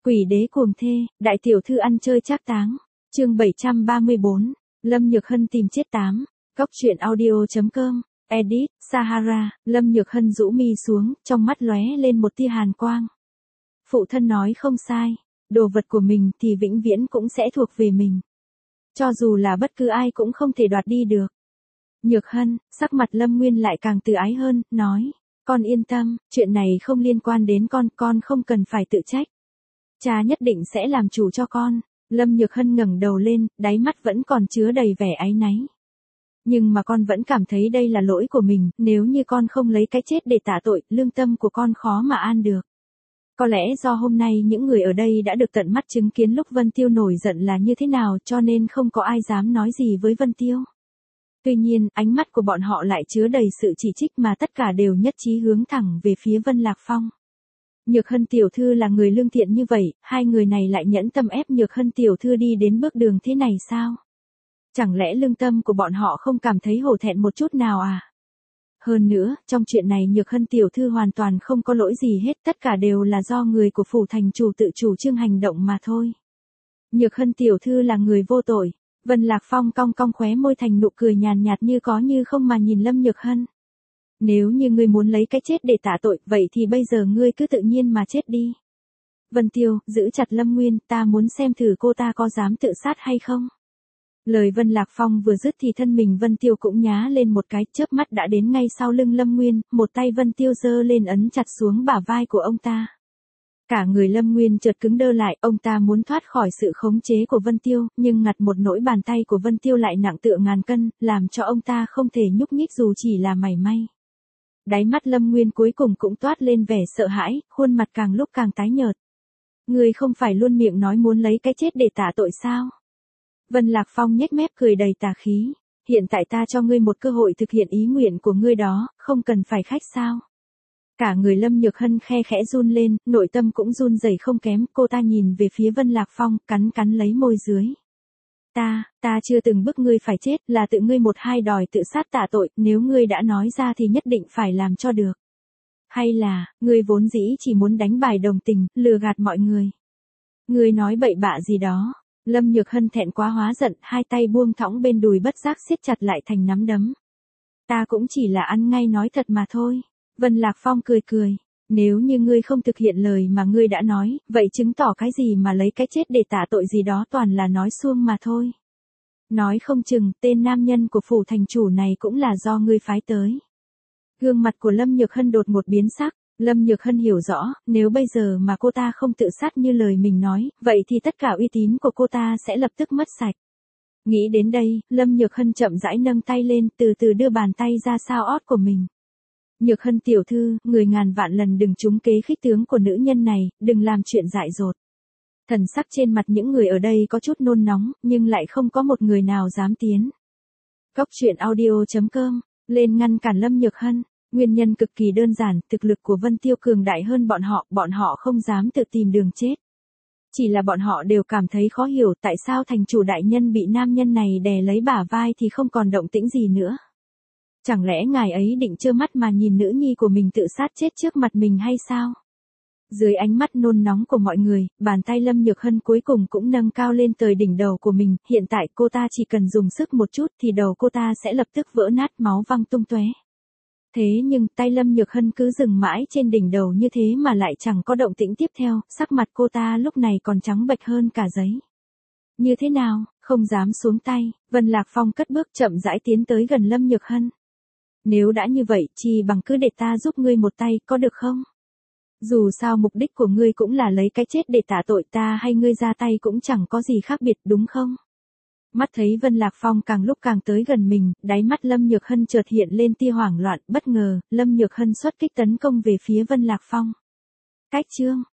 Quỷ đế cuồng thê, đại tiểu thư ăn chơi trác táng. Chương 734, Lâm Nhược Hân tìm chết 8. Góc truyện audio.com. Edit, Sahara. Lâm Nhược Hân rũ mi xuống, trong mắt lóe lên một tia hàn quang. Phụ thân nói không sai, đồ vật của mình thì vĩnh viễn cũng sẽ thuộc về mình. Cho dù là bất cứ ai cũng không thể đoạt đi được. Nhược Hân, sắc mặt Lâm Nguyên lại càng từ ái hơn, nói, con yên tâm, chuyện này không liên quan đến con không cần phải tự trách. Cha nhất định sẽ làm chủ cho con. Lâm Nhược Hân ngẩng đầu lên, đáy mắt vẫn còn chứa đầy vẻ áy náy. Nhưng mà con vẫn cảm thấy đây là lỗi của mình, nếu như con không lấy cái chết để tạ tội, lương tâm của con khó mà an được. Có lẽ do hôm nay những người ở đây đã được tận mắt chứng kiến lúc Vân Tiêu nổi giận là như thế nào cho nên không có ai dám nói gì với Vân Tiêu. Tuy nhiên, ánh mắt của bọn họ lại chứa đầy sự chỉ trích mà tất cả đều nhất trí hướng thẳng về phía Vân Lạc Phong. Nhược Hân tiểu thư là người lương thiện như vậy, hai người này lại nhẫn tâm ép Nhược Hân tiểu thư đi đến bước đường thế này sao? Chẳng lẽ lương tâm của bọn họ không cảm thấy hổ thẹn một chút nào à? Hơn nữa, trong chuyện này Nhược Hân tiểu thư hoàn toàn không có lỗi gì hết, tất cả đều là do người của phủ thành chủ tự chủ trương hành động mà thôi. Nhược Hân tiểu thư là người vô tội. Vân Lạc Phong cong cong khóe môi thành nụ cười nhàn nhạt như có như không mà nhìn Lâm Nhược Hân. Nếu như ngươi muốn lấy cái chết để tạ tội, vậy thì bây giờ ngươi cứ tự nhiên mà chết đi. Vân Tiêu, giữ chặt Lâm Nguyên, ta muốn xem thử cô ta có dám tự sát hay không. Lời Vân Lạc Phong vừa dứt thì thân mình Vân Tiêu cũng nhá lên một cái, chớp mắt đã đến ngay sau lưng Lâm Nguyên, một tay Vân Tiêu giơ lên ấn chặt xuống bả vai của ông ta. Cả người Lâm Nguyên chợt cứng đơ lại, ông ta muốn thoát khỏi sự khống chế của Vân Tiêu, nhưng ngặt một nỗi bàn tay của Vân Tiêu lại nặng tựa ngàn cân, làm cho ông ta không thể nhúc nhích dù chỉ là mảy may. Đáy mắt Lâm Nguyên cuối cùng cũng toát lên vẻ sợ hãi, khuôn mặt càng lúc càng tái nhợt. Ngươi không phải luôn miệng nói muốn lấy cái chết để tạ tội sao? Vân Lạc Phong nhếch mép cười đầy tà khí. Hiện tại ta cho ngươi một cơ hội thực hiện ý nguyện của ngươi đó, không cần phải khách sao? Cả người Lâm Nhược Hân khe khẽ run lên, nội tâm cũng run rẩy không kém, cô ta nhìn về phía Vân Lạc Phong, cắn lấy môi dưới. Ta chưa từng bức ngươi phải chết, là tự ngươi một hai đòi tự sát tạ tội, nếu ngươi đã nói ra thì nhất định phải làm cho được. Hay là, ngươi vốn dĩ chỉ muốn đánh bài đồng tình, lừa gạt mọi người. Ngươi nói bậy bạ gì đó. Lâm Nhược Hân thẹn quá hóa giận, hai tay buông thõng bên đùi bất giác siết chặt lại thành nắm đấm. Ta cũng chỉ là ăn ngay nói thật mà thôi. Vân Lạc Phong cười. Nếu như ngươi không thực hiện lời mà ngươi đã nói, vậy chứng tỏ cái gì mà lấy cái chết để tạ tội gì đó toàn là nói suông mà thôi. Nói không chừng, tên nam nhân của phủ thành chủ này cũng là do ngươi phái tới. Gương mặt của Lâm Nhược Hân đột một biến sắc. Lâm Nhược Hân hiểu rõ, nếu bây giờ mà cô ta không tự sát như lời mình nói, vậy thì tất cả uy tín của cô ta sẽ lập tức mất sạch. Nghĩ đến đây, Lâm Nhược Hân chậm rãi nâng tay lên, từ từ đưa bàn tay ra sau ót của mình. Nhược Hân tiểu thư, người ngàn vạn lần đừng trúng kế khích tướng của nữ nhân này, đừng làm chuyện dại dột. Thần sắc trên mặt những người ở đây có chút nôn nóng, nhưng lại không có một người nào dám tiến. Góc truyện audio.com, lên ngăn cản Lâm Nhược Hân. Nguyên nhân cực kỳ đơn giản, thực lực của Vân Tiêu cường đại hơn bọn họ không dám tự tìm đường chết. Chỉ là bọn họ đều cảm thấy khó hiểu tại sao thành chủ đại nhân bị nam nhân này đè lấy bả vai thì không còn động tĩnh gì nữa. Chẳng lẽ ngài ấy định trơ mắt mà nhìn nữ nhi của mình tự sát chết trước mặt mình hay sao? Dưới ánh mắt nôn nóng của mọi người, bàn tay Lâm Nhược Hân cuối cùng cũng nâng cao lên tới đỉnh đầu của mình, hiện tại cô ta chỉ cần dùng sức một chút thì đầu cô ta sẽ lập tức vỡ nát máu văng tung tóe. Thế nhưng tay Lâm Nhược Hân cứ dừng mãi trên đỉnh đầu như thế mà lại chẳng có động tĩnh tiếp theo, sắc mặt cô ta lúc này còn trắng bệch hơn cả giấy. Như thế nào, không dám xuống tay, Vân Lạc Phong cất bước chậm rãi tiến tới gần Lâm Nhược Hân. Nếu đã như vậy, chi bằng cứ để ta giúp ngươi một tay, có được không? Dù sao mục đích của ngươi cũng là lấy cái chết để tạ tội, ta hay ngươi ra tay cũng chẳng có gì khác biệt đúng không? Mắt thấy Vân Lạc Phong càng lúc càng tới gần mình, đáy mắt Lâm Nhược Hân chợt hiện lên tia hoảng loạn, bất ngờ, Lâm Nhược Hân xuất kích tấn công về phía Vân Lạc Phong. Cách chương,